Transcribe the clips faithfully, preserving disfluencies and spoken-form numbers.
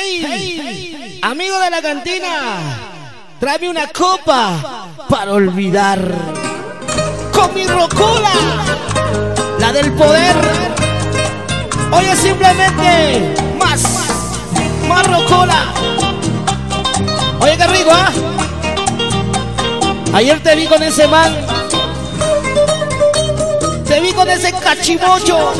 Hey, hey, amigo de la cantina, tráeme una copa para olvidar. Con mi rocola, la del poder. Oye, simplemente más, más rocola. Oye, qué rico, ¿ah? ¿eh? Ayer te vi con ese man, te vi con ese cachimocho.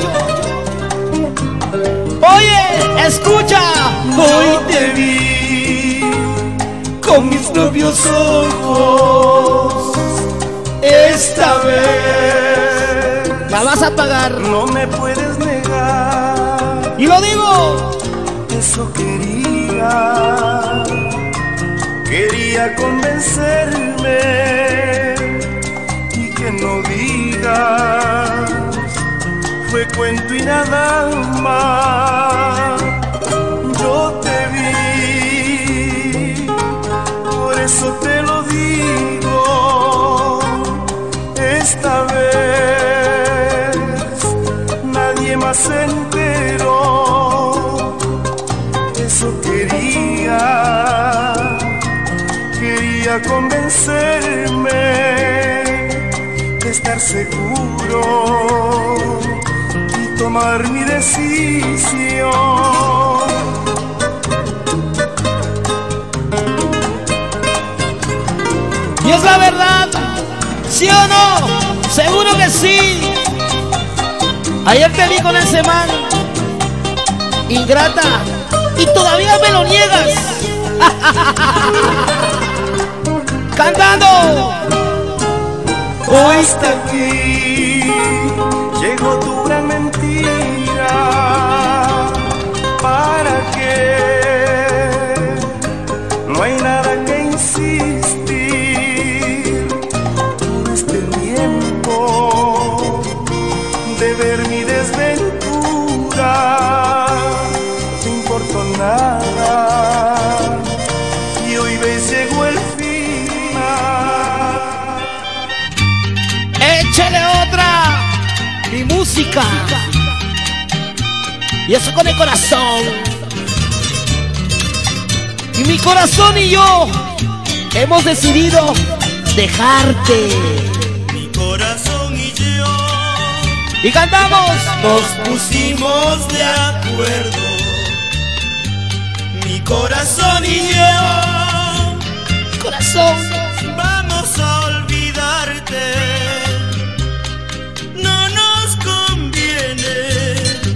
Oye, escucha. Hoy te vi con mis propios ojos. Esta vez la vas a pagar, no me puedes negar. Y lo digo, eso quería, quería convencerme y que no digas fue cuento y nada más. Yo te vi, por eso te lo digo. Esta vez nadie más se enteró. Eso quería, quería convencerme de estar seguro y tomar mi decisión. y es la verdad, ¿sí o no? Seguro que sí. Ayer te vi con ese man, ingrata, y todavía me lo niegas. Cantando. Hoy está aquí, llegó tu gran mentira. ¿Para qué? No hay nada que insistir. Todo este tiempo de ver mi desventura, no te importó nada. Y hoy ves, llegó el final. Échale otra, mi música. Y eso con el corazón. Y mi corazón y yo hemos decidido dejarte. Mi corazón y yo Y cantamos. nos pusimos de acuerdo. Mi corazón y yo Corazón. vamos a olvidarte. No nos conviene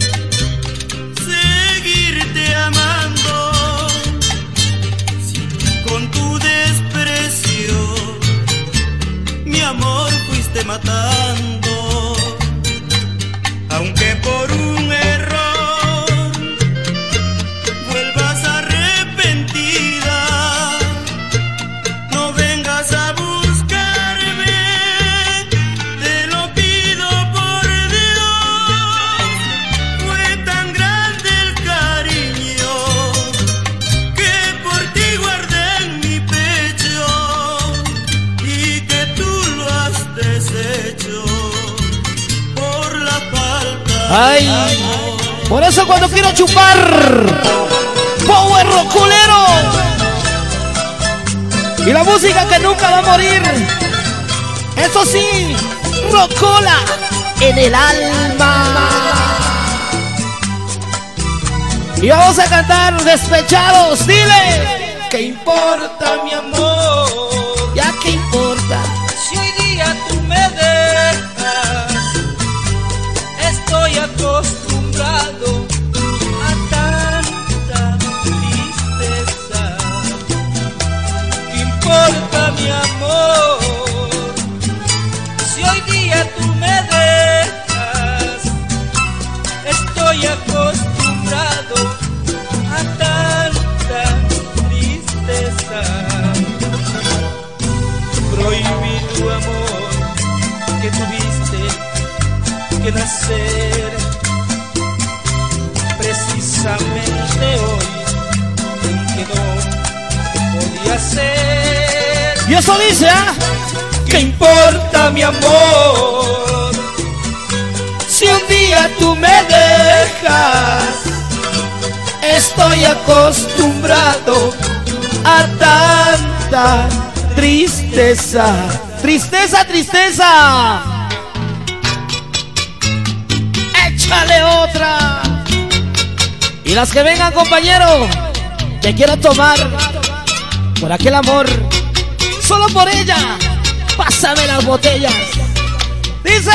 seguirte amando. Si con tu desprecio mi amor fuiste matando. Aunque por un error vuelvas arrepentida, no vengas a buscarme, te lo pido por Dios. Fue tan grande el cariño que por ti guardé en mi pecho y que tú lo has deshecho por la falta. Ay, por eso cuando quiero chupar power roculero y la música que nunca va a morir, eso sí, rocola en el alma. Y vamos a cantar despechados. Dile, ¿qué importa mi amor? Ya qué importa. Si hoy día tú me dejas, estoy acostumbrado a tanta tristeza. ¿Qué importa mi amor? Si hoy día tú me dejas, estoy acostumbrado a tanta tristeza. Prohibido amor que tuviste que nacer precisamente hoy en que no podía ser. Y eso dice, ¿ah? ¿Qué importa mi amor? Si un día tú me dejas, estoy acostumbrado a tanta tristeza. Tristeza, tristeza. Échale otra. Y las que vengan, compañero, te quiero tomar por aquel amor, solo por ella. Pásame las botellas. Dice: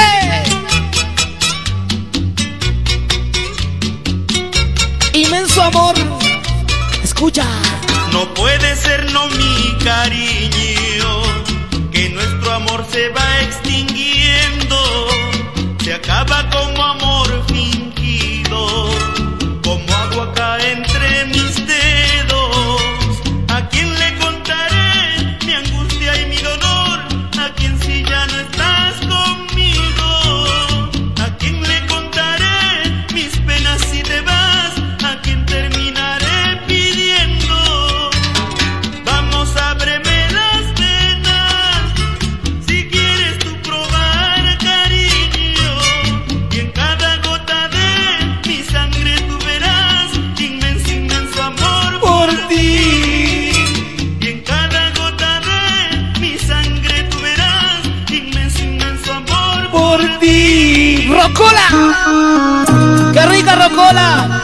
inmenso amor. Escucha. No puede ser, no, mi cariño, que nuestro amor se va extinguiendo. Se acaba como amor fingido, como agua cae entre mis dedos. ¿A quién le contaré mi angustia y mi dolor? ¿A quién si ya no estás conmigo? ¿A quién le contaré mis penas si te vas? ¿A quién terminaré pidiendo? Vamos, ábreme las venas, si quieres tú probar cariño. Y en cada gota de mi sangre tú verás inmenso, inmenso amor por ti. Y en cada gota de mi sangre tú verás inmenso, inmenso amor Por ti. ¡Rocola! ¡Qué rica rocola!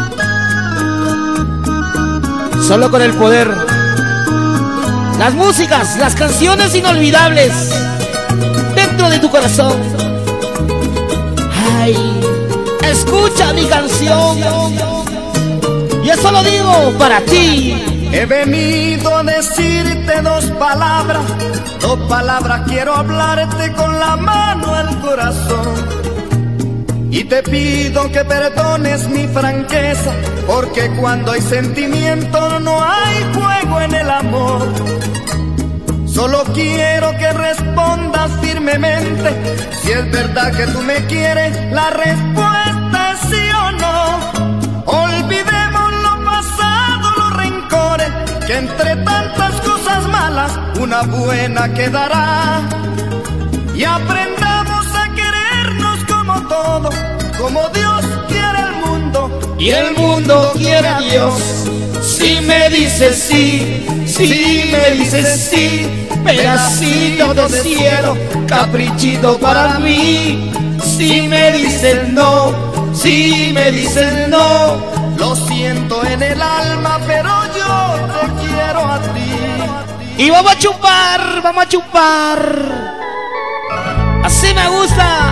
Solo con el poder. Las músicas, las canciones inolvidables dentro de tu corazón. Ay, escucha mi canción. Y eso lo digo para ti. He venido a decirte dos palabras, dos palabras quiero hablarte con la mano al corazón. Y te pido que perdones mi franqueza, porque cuando hay sentimiento no hay juego en el amor. Solo quiero que respondas firmemente, si es verdad que tú me quieres, la respuesta es sí o no. Olvidemos lo pasado, los rencores, que entre tantas cosas malas una buena quedará. Y aprendamos a querernos como todo, como Dios quiere el mundo Y el mundo quiere a Dios. Si me dices sí, si me dices sí, pedacito de cielo, caprichito para mí. Si me dices no, si me dices no, lo siento en el alma, pero yo te quiero a ti. y vamos a chupar, vamos a chupar. Así me gusta.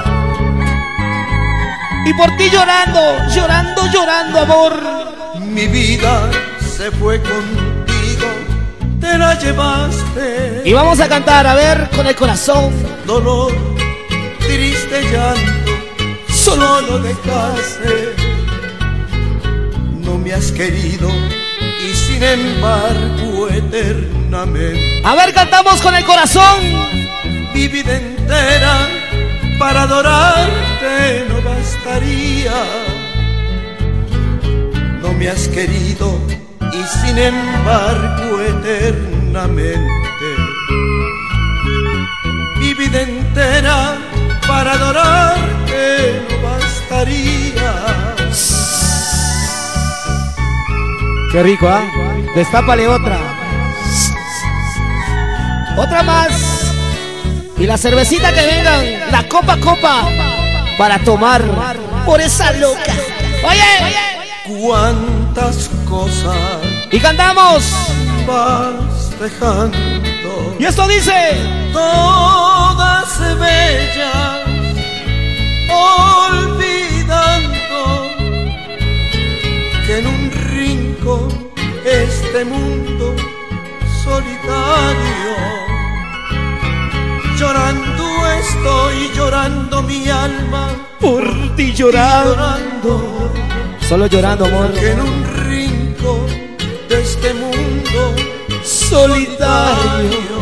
Y por ti llorando, llorando, llorando, amor. Mi vida se fue contigo, te la llevaste. Y vamos a cantar, a ver, con el corazón. Dolor, triste llanto, solo lo dejaste. No me has querido y sin embargo eternamente A ver, cantamos con el corazón. mi vida entera para adorarte no bastaría. No me has querido y sin embargo eternamente mi vida entera para adorarte no bastaría. Qué rico, ¿ah? ¿eh? Destápale otra. Otra más. Y la cervecita que vengan, la copa copa, para tomar por esa loca. Oye, Cuántas cosas y cantamos. vas dejando, Y esto dice: todas bellas, olvidando que en un rincón este mundo solitario, llorando estoy, llorando mi alma, por ti llorando. llorando, Solo llorando, amor. que en un rincón de este mundo Solitario.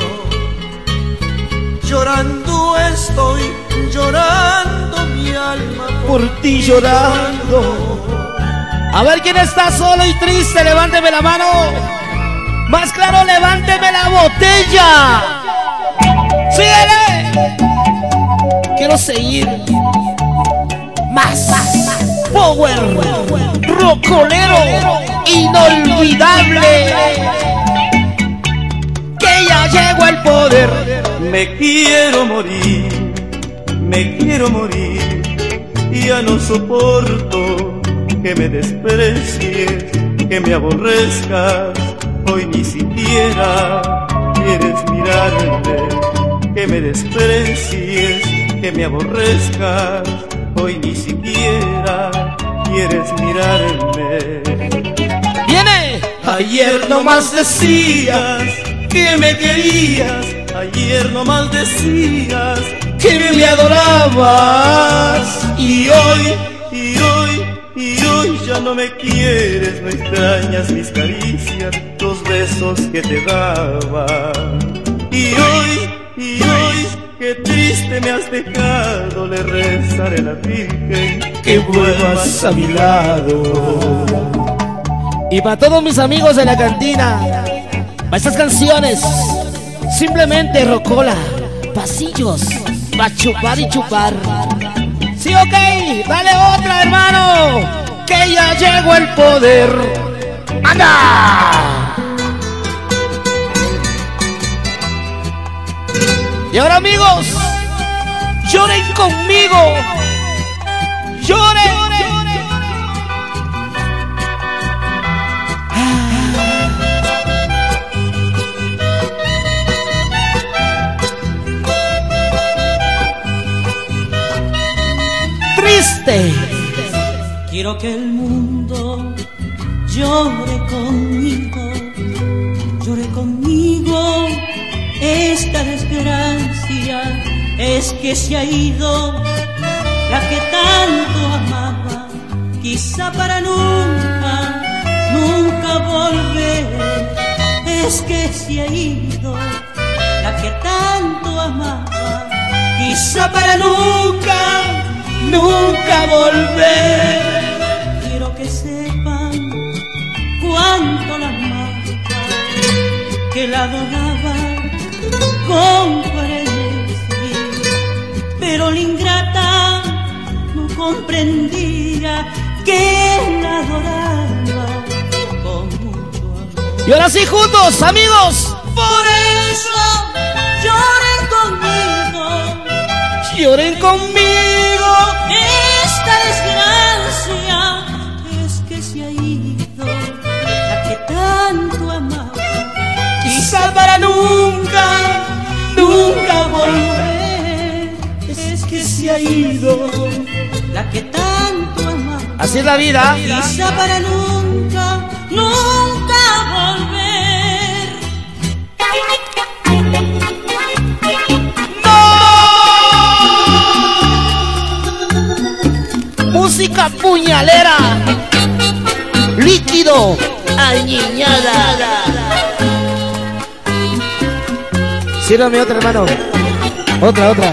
llorando estoy, llorando mi alma, Por ti llorando. A ver quién está solo y triste, levánteme la mano. Más claro, levánteme la botella. ¡Síguele! Quiero seguir. Más, más, power, rocolero inolvidable, que ya llegó al poder. Me quiero morir, me quiero morir, ya no soporto que me desprecies, que me aborrezcas, hoy ni siquiera quieres mirarme, que me desprecies, que me aborrezcas, hoy ni siquiera quieres mirarme. ¡Viene! Ayer nomás decías que me querías, ayer nomás decías que me adorabas, y hoy, y hoy, y hoy ya no me quieres, no extrañas mis caricias, los besos que te daba. Y hoy, y hoy, qué triste me has dejado, le rezaré a la Virgen que vuelvas a mi lado. Y para todos mis amigos de la cantina, para estas canciones, simplemente rocola, pasillos, pa' chupar y chupar. Sí, ok, dale otra, hermano, que ya llegó el poder. ¡Anda! Y ahora, amigos, lloren conmigo, lloren. Triste. Quiero que el mundo llore conmigo, llore conmigo esta desgracia, es que se ha ido la que tanto amaba, quizá para nunca, nunca volver, es que se ha ido la que tanto amaba, quizá para nunca, nunca volver. Quiero que sepan cuánto la amaba, que la adoraba con frenesí, pero la ingrata no comprendía que la adoraba con mucho amor. Y ahora sí, juntos, amigos, por eso lloren conmigo, lloren conmigo. Esta desgracia es que se ha ido la que tanto amaba, quizá para nunca, nunca volver, es que se ha ido la que tanto amaba. Así es la vida. Quizá para nunca, nunca volver. ¡No! Música puñalera, líquido, añiñada. Sírvame otra, hermano. Otra, otra.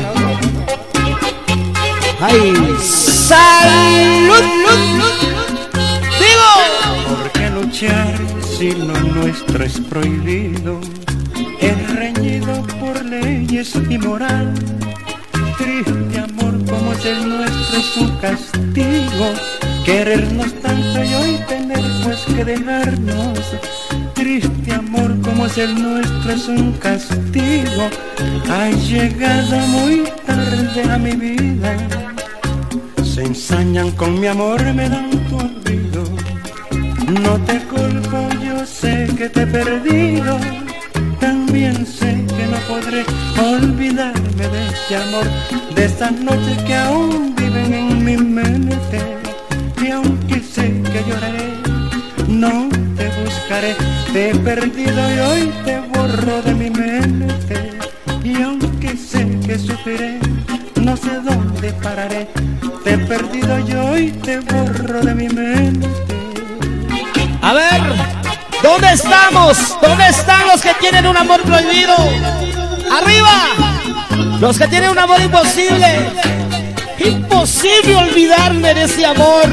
¡Ay! ¡Salud! ¡Digo! ¿Por qué luchar si lo nuestro es prohibido? Es reñido por leyes y moral. Triste amor como es el nuestro es un castigo. Querernos tanto y hoy tener pues que dejarnos. Triste amor como es el nuestro es un castigo. Has llegado muy tarde a mi vida. Se ensañan con mi amor, me dan tu olvido. No te culpo, yo sé que te he perdido. También sé que no podré olvidarme de este amor, de esas noches que aún viven en mi mente. Y aunque sé que lloraré, no te buscaré. Te he perdido y hoy te borro de mi mente. Y aunque sé que sufriré, no sé dónde pararé. Te he perdido y hoy te borro de mi mente. A ver, ¿dónde estamos? ¿Dónde están los que tienen un amor prohibido? ¡Arriba! Los que tienen un amor imposible. Imposible olvidarme de ese amor.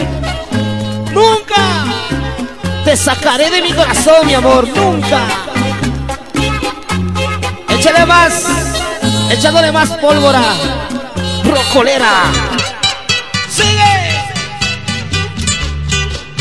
Nunca te sacaré de mi corazón, mi amor, nunca. Échale más, echándole más pólvora rocolera. Sigue.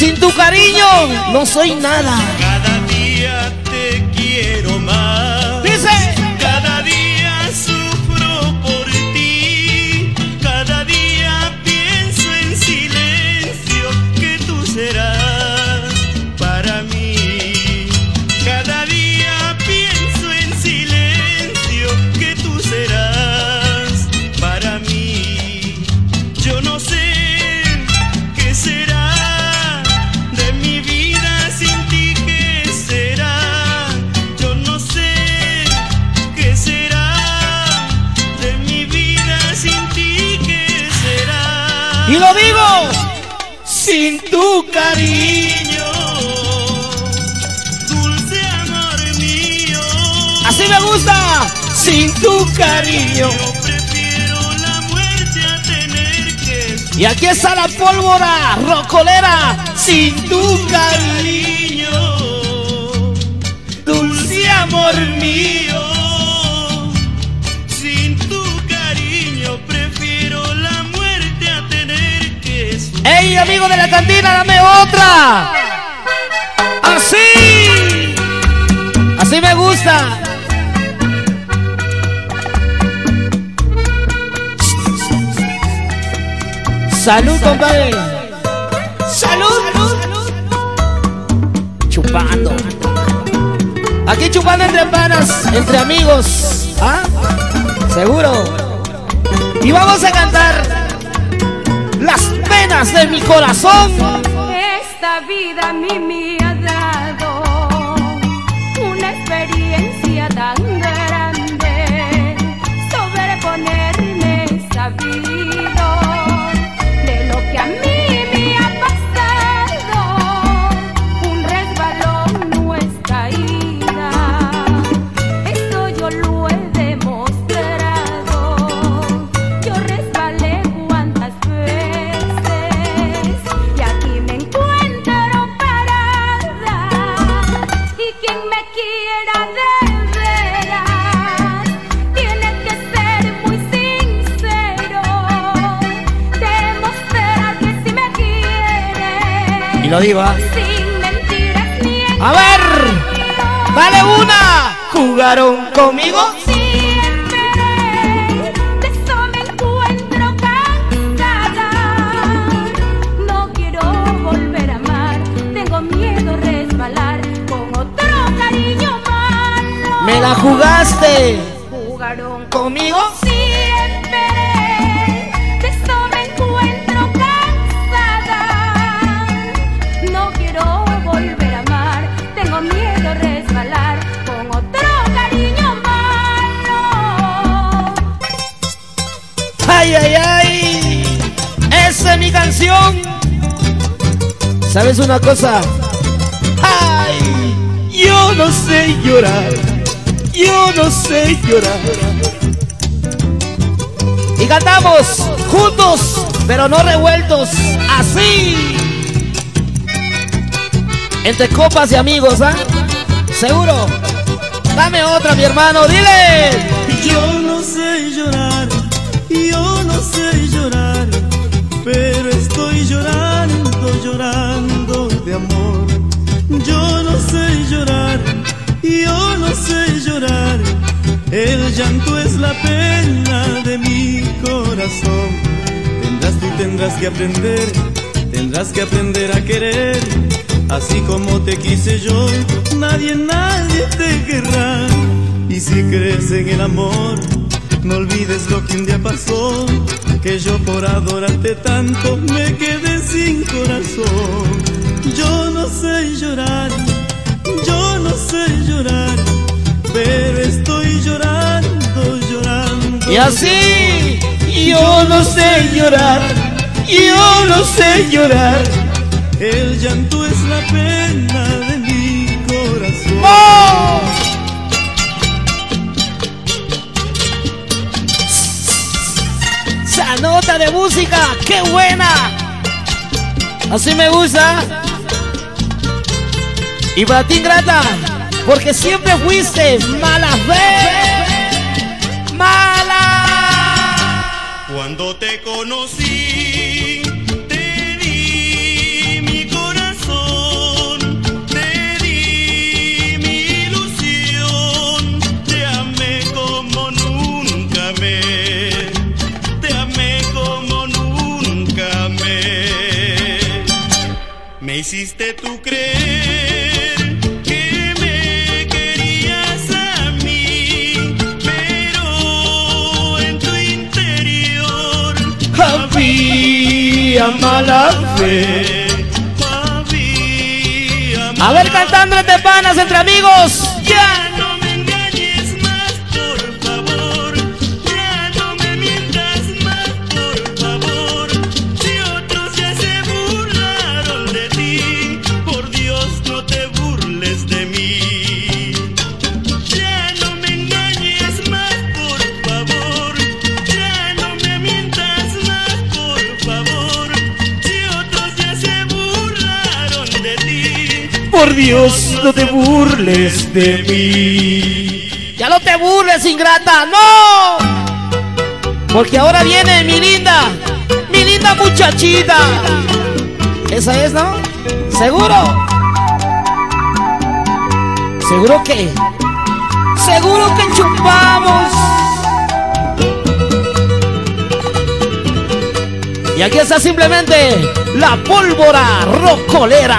Sin tu cariño no soy nada. Cada día te quiero más. Dice. Cada día sufro por ti. Cada día pienso en silencio que tú serás para mí. Cada día pienso en silencio que tú serás para mí. Yo no sé qué será de mi vida sin ti, qué será. Yo no sé qué será de mi vida sin ti, qué será. Y lo digo, sin tu cariño, dulce amor mío. así me gusta, sin tu cariño. Yo prefiero la muerte a tener que Y aquí está la pólvora rocolera, sin tu cariño, dulce amor mío. Sin tu cariño prefiero la muerte a tener que sufrir. ¡Ey, amigo de la cantina, dame otra! ¡Así! Así me gusta. ¡Salud, compadre! ¡Salud! Chupando. Aquí chupando entre panas, entre amigos. ¿Ah? Seguro. Y vamos a cantar las penas de mi corazón. Esta vida a mí me ha dado una experiencia tan grande, sobreponerme he sabido de lo que a mí me ha pasado. Un resbalón no es caída, eso yo lo he demostrado. Yo resbalé cuantas veces y aquí me encuentro parada. Y quien me quiera de veras tiene que ser muy sincero, demostrar que si me quiere Y lo digo, ¿ah? sin mentiras ni A ver, dale una. ¿Jugaron conmigo? siempre. De eso me encuentro cansada. No quiero volver a amar. Tengo miedo a resbalar con otro cariño malo. Me la jugaste Jugaron conmigo. siempre. De eso me encuentro cansada. No quiero volver a amar. Tengo miedo a resbalar con otro cariño malo. Ay, ay, ay. Esa es mi canción. ¿Sabes una cosa? Ay, yo no sé llorar. Yo no sé llorar. Y cantamos juntos, pero no revueltos. Así. Entre copas y amigos, ¿ah? Seguro. Dame otra, mi hermano, dile. Yo no sé llorar, yo no sé llorar, pero estoy llorando, llorando de amor. Yo no sé llorar, yo no sé llorar, el llanto es la pena de mi corazón. Tendrás tú, tendrás que aprender, tendrás que aprender a querer. Así como te quise yo, nadie, nadie te querrá. Y si crees en el amor, no olvides lo que un día pasó, que yo por adorarte tanto me quedé sin corazón. Yo no sé llorar, yo no sé llorar, pero estoy llorando, llorando. Y así, yo no sé llorar, yo no sé llorar. El llanto es la pena de mi corazón. ¡Oh! Esa nota de música, qué buena. Así me gusta. Y para ti, ingrata, porque siempre fuiste mala fe. Mala. Cuando te conocí, te di mi corazón. había mala fe. Había A ver, cantando entre panas, entre amigos. Ya ¡Ya! no me engañes más, por favor. Ya no me mientas más, por favor. Si otros ya se burlaron de ti, por Dios no te burles de mí. Ya no me engañes más, por favor. Ya no me mientas más, por favor. Si otros ya se burlaron de ti, Por Dios, no te burles de mí. Ya no te burles, ingrata, no. Porque ahora viene mi linda, mi linda muchachita. Esa es, ¿no? ¿Seguro? ¿Seguro que? ¿Seguro que chupamos? Y aquí está simplemente la pólvora rocolera.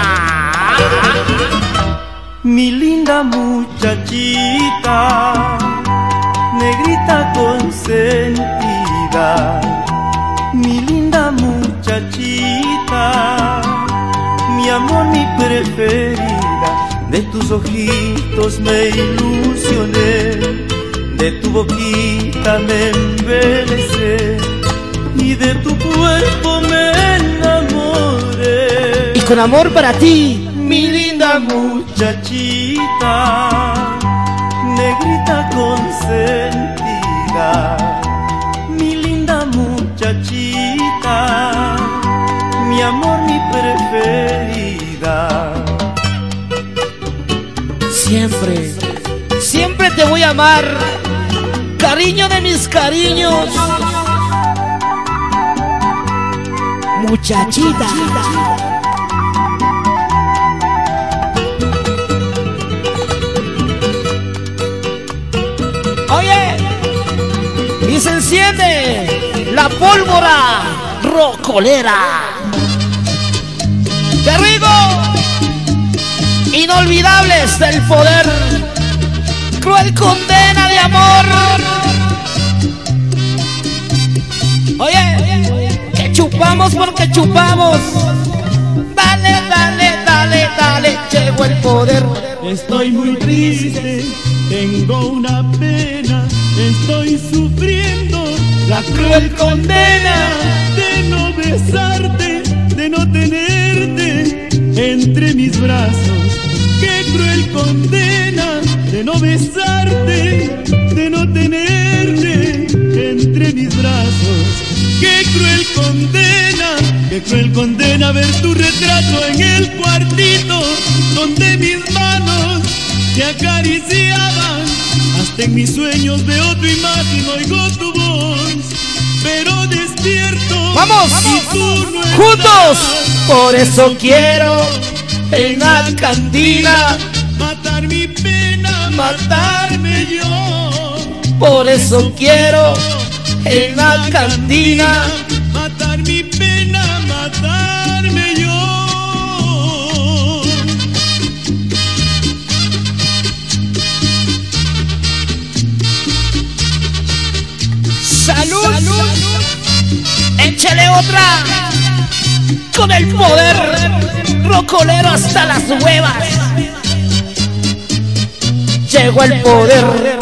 Mi linda muchachita, negrita consentida, mi linda muchachita, mi amor, mi preferida, de tus ojitos me ilusioné, de tu boquita me embelecé y de tu cuerpo me enamoré. Y con amor para ti, mi linda muchachita, negrita consentida, mi linda muchachita, mi amor, mi preferida. Siempre, siempre te voy a amar, cariño de mis cariños, muchachita. Oye, y se enciende la pólvora rocolera. ¡Qué rico! Inolvidables del poder, cruel condena de amor. Oye, que chupamos porque chupamos. Dale, dale, dale, dale, llegó el poder. estoy muy triste, tengo una pena, estoy sufriendo La cruel condena de no besarte, de no tenerte entre mis brazos. Qué cruel condena de no besarte, de no tenerte entre mis brazos. Qué cruel condena, qué cruel condena ver tu retrato en el cuartito donde mis manos te acariciaban. Hasta en mis sueños veo tu imagen, oigo tu voz, pero despierto. ¡Vamos! Y tú no estás. ¡Juntos! Por eso quiero en la cantina matar mi pena, matarme yo. Por eso quiero en la cantina matar mi pena, matarme yo. ¡Salud! ¡Salud! ¡Échale otra! Con el poder rocolero hasta las huevas. Llegó el poder.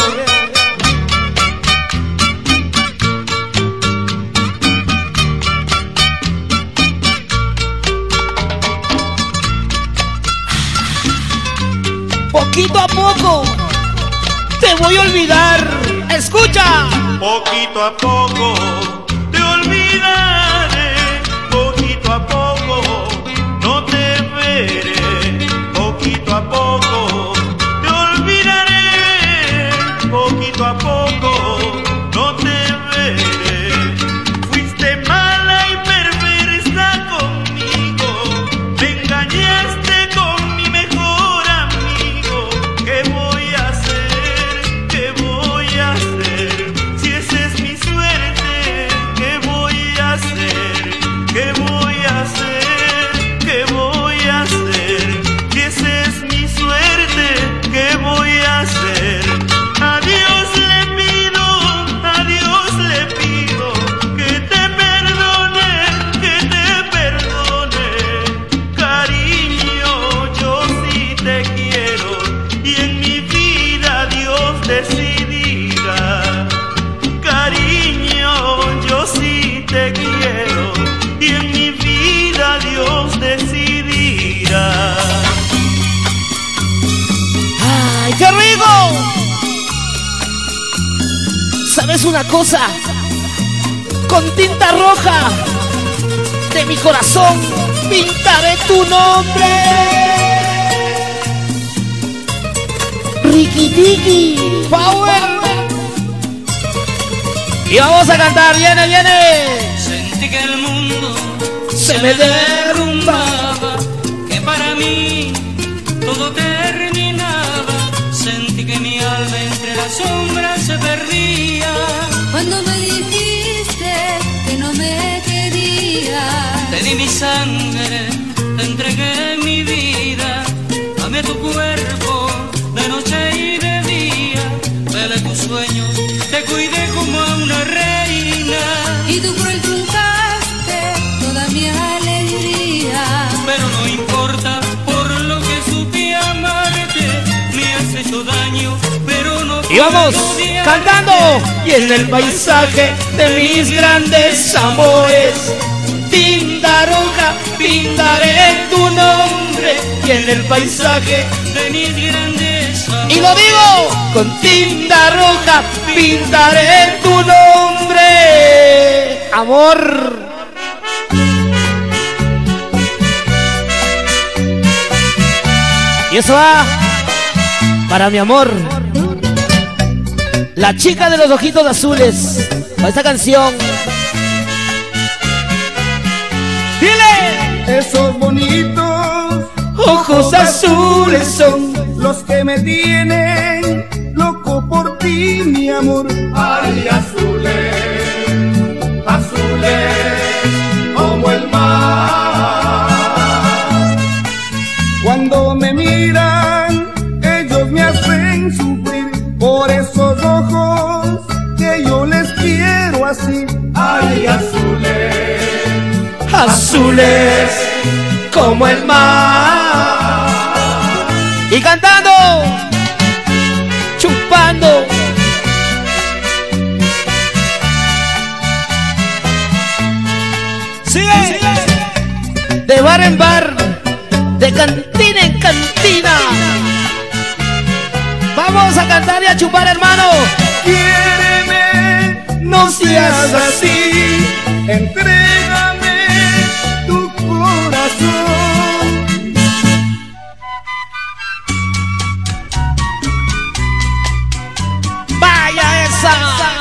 Poquito a poco te voy a olvidar. Escucha. Poquito a poco te olvidaré, poquito a poco no te veré, poquito a poco te olvidaré, poquito a poco no te veré. Fuiste mala y perversa conmigo, me engañaste con mi mejor amigo. ¿Qué voy a hacer? ¿Qué voy a hacer? Si esa es mi suerte, ¿qué voy a hacer? ¿Qué voy a hacer? ¿Qué voy a hacer? Si esa es mi suerte, ¿qué voy a hacer? A Dios le ¿Sabes una cosa? Con tinta roja de mi corazón pintaré tu nombre. Ricky Tiki Power. Y vamos a cantar, viene, viene. Sentí que el mundo se me derrumbaba, que para mí todo terminaba. Sentí que mi alma entre las sombras se perdía. Cuando me dijiste que no me querías, te di mi sangre, te entregué mi vida. Amé tu cuerpo de noche y de día. Velé tus sueños, te cuidé como a una reina. Y tú cruel truncaste toda mi alegría. Pero no importa, por lo que supe amarte. Me has hecho daño, pero no. Y vamos cantando. Y en el paisaje de mis grandes amores, tinta roja pintaré tu nombre. Y en el paisaje de mis grandes amores, y lo digo, con tinta roja pintaré tu nombre. Amor. Y eso va para mi amor, la chica de los ojitos azules. Para esta canción. Dile. Esos bonitos ojos azules son los que me tienen loco por ti, mi amor. Ay, azules, azules como el mar. Cuando me miran, ellos me hacen sufrir por esos ojos que yo les quiero así. Ay, azules, azules como el mar. Y cantando, chupando. Sigue, sigue. De bar en bar, de cantina en cantina. Vamos a cantar y a chupar, hermano. Quiéreme, No seas así. entrégame tu corazón. Vaya esa.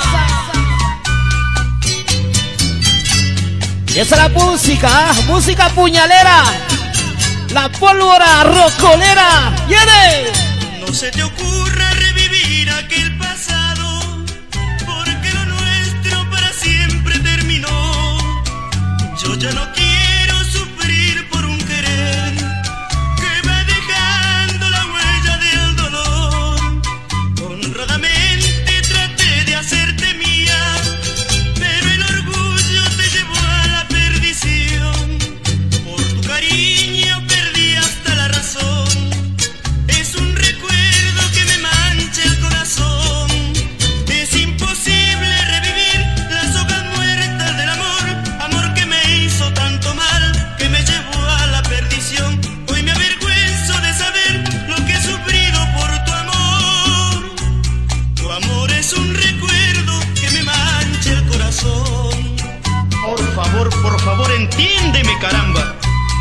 Y esa es la música, ¿ah? Música puñalera. La pólvora rocolera. ¡Viene! No se te ocurra revivir aquel pasado, porque lo nuestro para siempre terminó. Yo ya no quiero sufrir por un querer que va dejando la huella del dolor. Honradamente traté de hacerte mía, pero el orgullo te llevó a la perdición. Por tu cariño perdí hasta la razón. Es un recuerdo que me mancha el corazón. Es imposible revivir las hojas muertas del amor, amor que me hizo tanto mal, que me llevó a la perdición. Hoy me avergüenzo de saber lo que he sufrido por tu amor. Tu amor es un recuerdo que me mancha el corazón. Por favor, por favor, entiéndeme, caramba.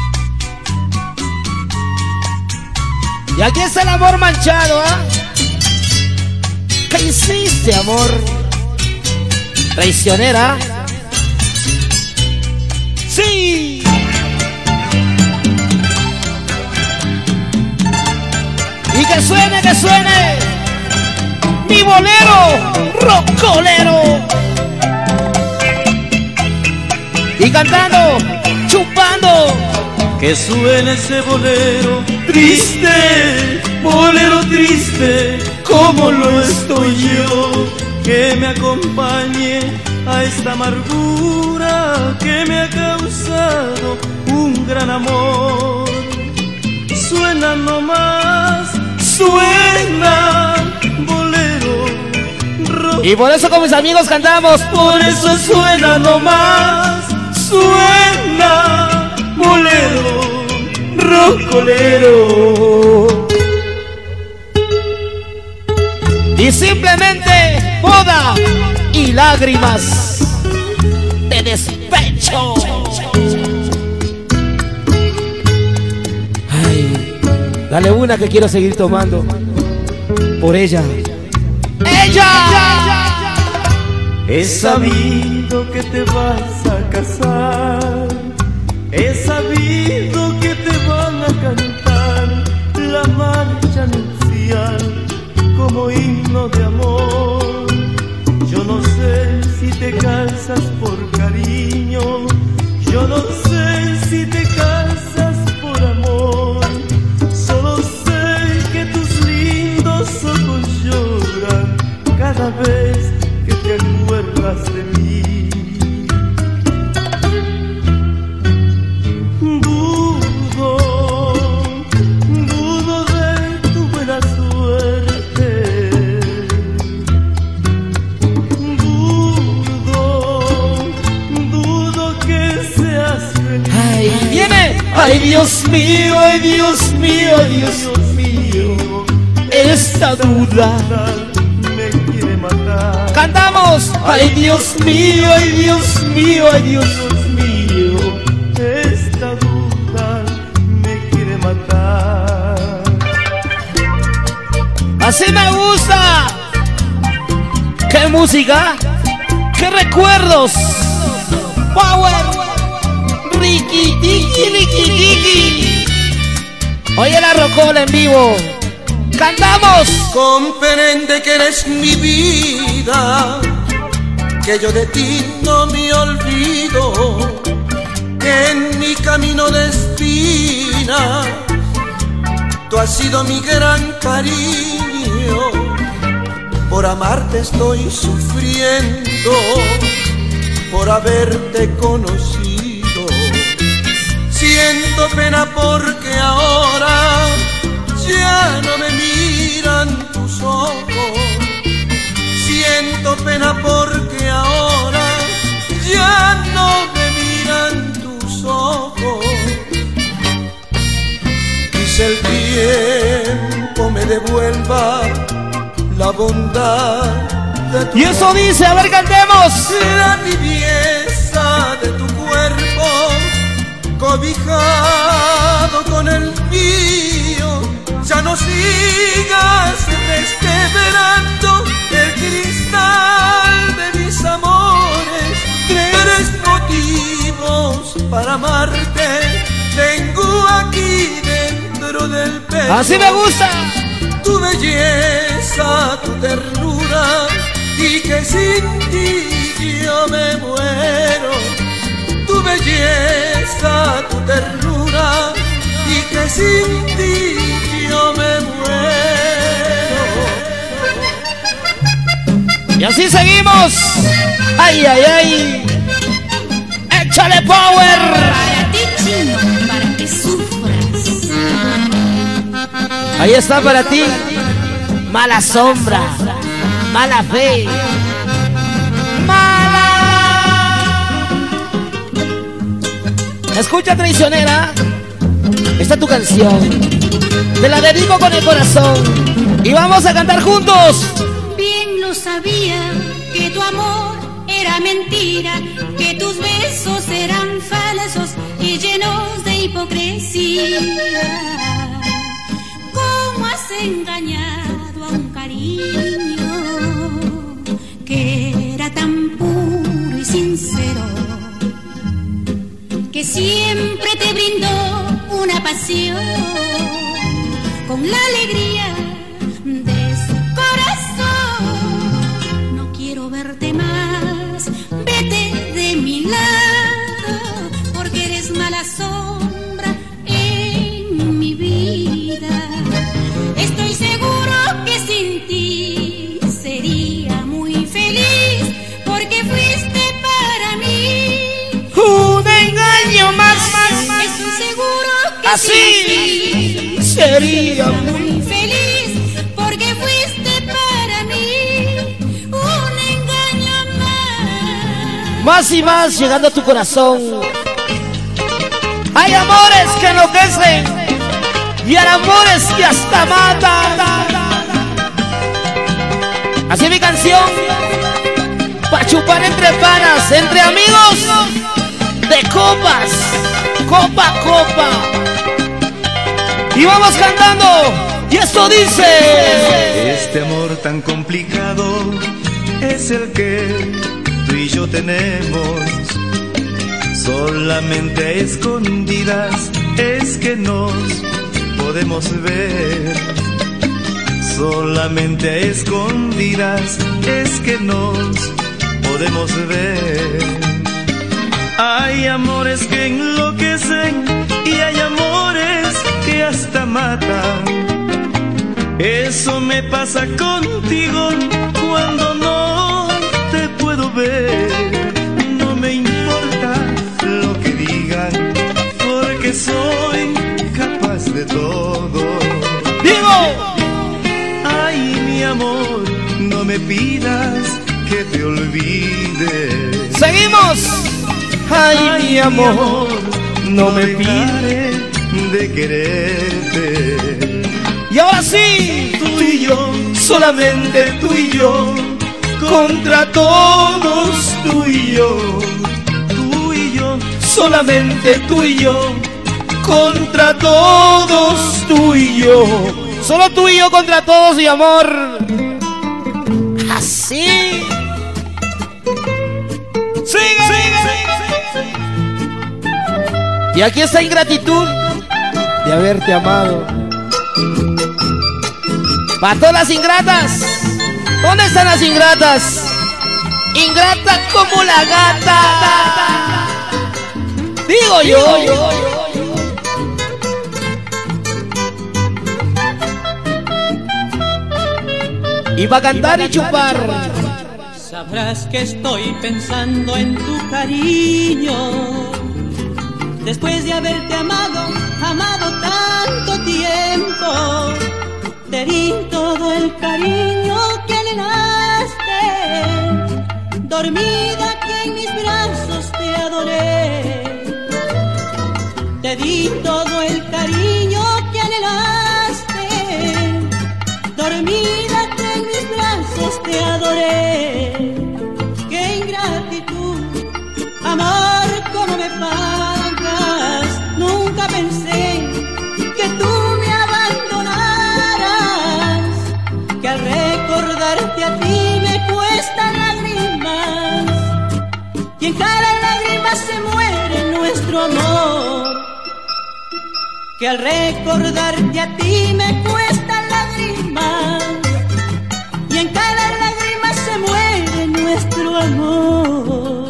Y aquí está el amor manchado, ¿ah? ¿Qué hiciste, amor? Traicionera. ¡Sí! Y que suene, que suene mi bolero rocolero. Y cantando, chupando. Que suene ese bolero triste, bolero triste, como lo estoy yo. Que me acompañe a esta amargura que me ha causado un gran amor. Suena nomás, suena bolero rock. Y por eso con mis amigos cantamos. Por eso suena nomás, suena bolero rocolero. Y simplemente moda y y lágrimas de despecho. Ay, dale una que quiero seguir tomando por ella. ¡Ella! He sabido que te vas a casar, he sabido que te van a cantar la marcha nupcial como himno de amor. Yo no sé si te casas por cariño, yo no sé si te casas por amor. Solo sé que tus lindos ojos lloran cada vez que te acuerdas de mí. Dudo, dudo de tu buena suerte. Dudo, dudo que seas feliz. Ay, viene. Ay, Dios mío, ay, Dios mío, ay, Dios mío. Esta duda me quiere matar. Cantamos. Ay, Dios mío, ay, Dios mío, ay, Dios mío. Esta duda me quiere matar. Así me gusta. ¿Qué música? ¿Qué recuerdos? Power. Ricky, Ricky, Ricky, Ricky. Oye la rocola en vivo. ¡Cantamos! Comprende que eres mi vida, que yo de ti no me olvido, que en mi camino de espinas tú has sido mi gran cariño. Por amarte estoy sufriendo, por haberte conocido. Siento pena porque ahora ya no me miran tus ojos. Siento pena porque ahora ya no me miran tus ojos. Quizá el tiempo me devuelva la bondad de tu Y eso amor. dice, a ver, cantemos. La tibieza de tu cuerpo cobijado con el mío. Ya no sigas resquebrando el cristal de mis amores. Tres motivos para amarte tengo aquí dentro del pecho. Así me gusta. Tu belleza, tu ternura, y que sin ti yo me muero. Tu belleza, tu ternura, y que sin ti yo me muero. Y así seguimos. Ay, ay, ay. Échale power. Para ti, chino, para que sufras. Ahí está para ti. Mala sombra, mala fe, mala. Escucha, traicionera. Esta es tu canción. Te la dedico con el corazón. Y vamos a cantar juntos. Bien lo sabía que tu amor era mentira, que tus besos eran falsos y llenos de hipocresía. ¿Cómo has engañado a un cariño que era tan puro y sincero, que siempre te brindó una pasión con la alegría de su corazón? No quiero verte más, vete de mi lado, porque eres mala sombra en mi vida. Estoy seguro que sin ti sería muy feliz, porque fuiste para mí Un engaño más. Estoy seguro que Así sin ti sería muy feliz, porque fuiste para mí un engaño más. Más y más llegando a tu corazón. Hay amores que enloquecen y hay amores que hasta matan. Así es mi canción. Pa' amigos de copas, copa, copa. Y vamos cantando. Y esto dice: este amor tan complicado es el que tú y yo tenemos. Solamente a escondidas es que nos podemos ver. Solamente a escondidas es que nos podemos ver. Hay amores que enloquecen y hay amores que hasta matan. Eso me pasa contigo cuando no te puedo ver. No me importa lo que digan, porque soy capaz de todo. ¡Digo! Ay, mi amor, no me pidas que te olvide. ¡Seguimos! Ay, Ay mi amor, no me pides de quererte. Y ahora sí, tú y yo, solamente tú y yo, contra todos tú y yo. Tú y yo, solamente tú y yo, contra todos tú y yo. Solo tú y yo contra todos, mi amor. Así. Sigue, sigue, sigue. Y aquí está ingratitud de haberte amado. Para todas las ingratas. ¿Dónde están las ingratas? Ingrata como la gata. Digo yo, yo, yo. Y va a cantar y chupar. Sabrás que estoy pensando en tu cariño. Después de haberte amado, amado tanto tiempo, te di todo el cariño que anhelaste. Dormida aquí en mis brazos te adoré. Te di todo el cariño que anhelaste. Dormida aquí en mis brazos te adoré. Qué ingratitud, amor, cómo me pagas. Nunca pensé que tú me abandonaras, que al recordarte a ti me cuestan lágrimas, y en cada lágrima se muere nuestro amor. Que al recordarte a ti me cuestan lágrimas, y en cada lágrima se muere nuestro amor.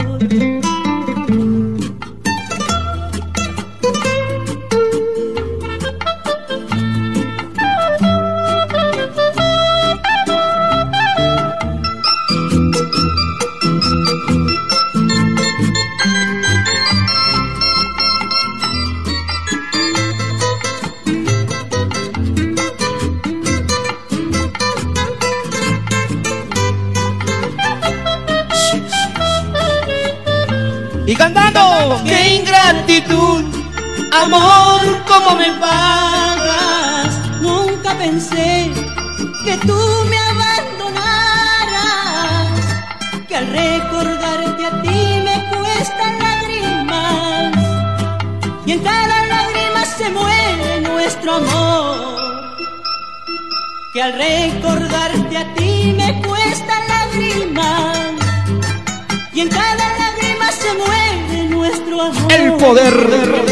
Y cantando, qué ingratitud, amor, cómo me pagas. Nunca pensé que tú me abandonaras, que al recordarte a ti me cuestan lágrimas, y en cada lágrima se muere nuestro amor. Que al recordarte a ti me cuestan lágrimas, y en cada lágrima se muere nuestro amor. El poder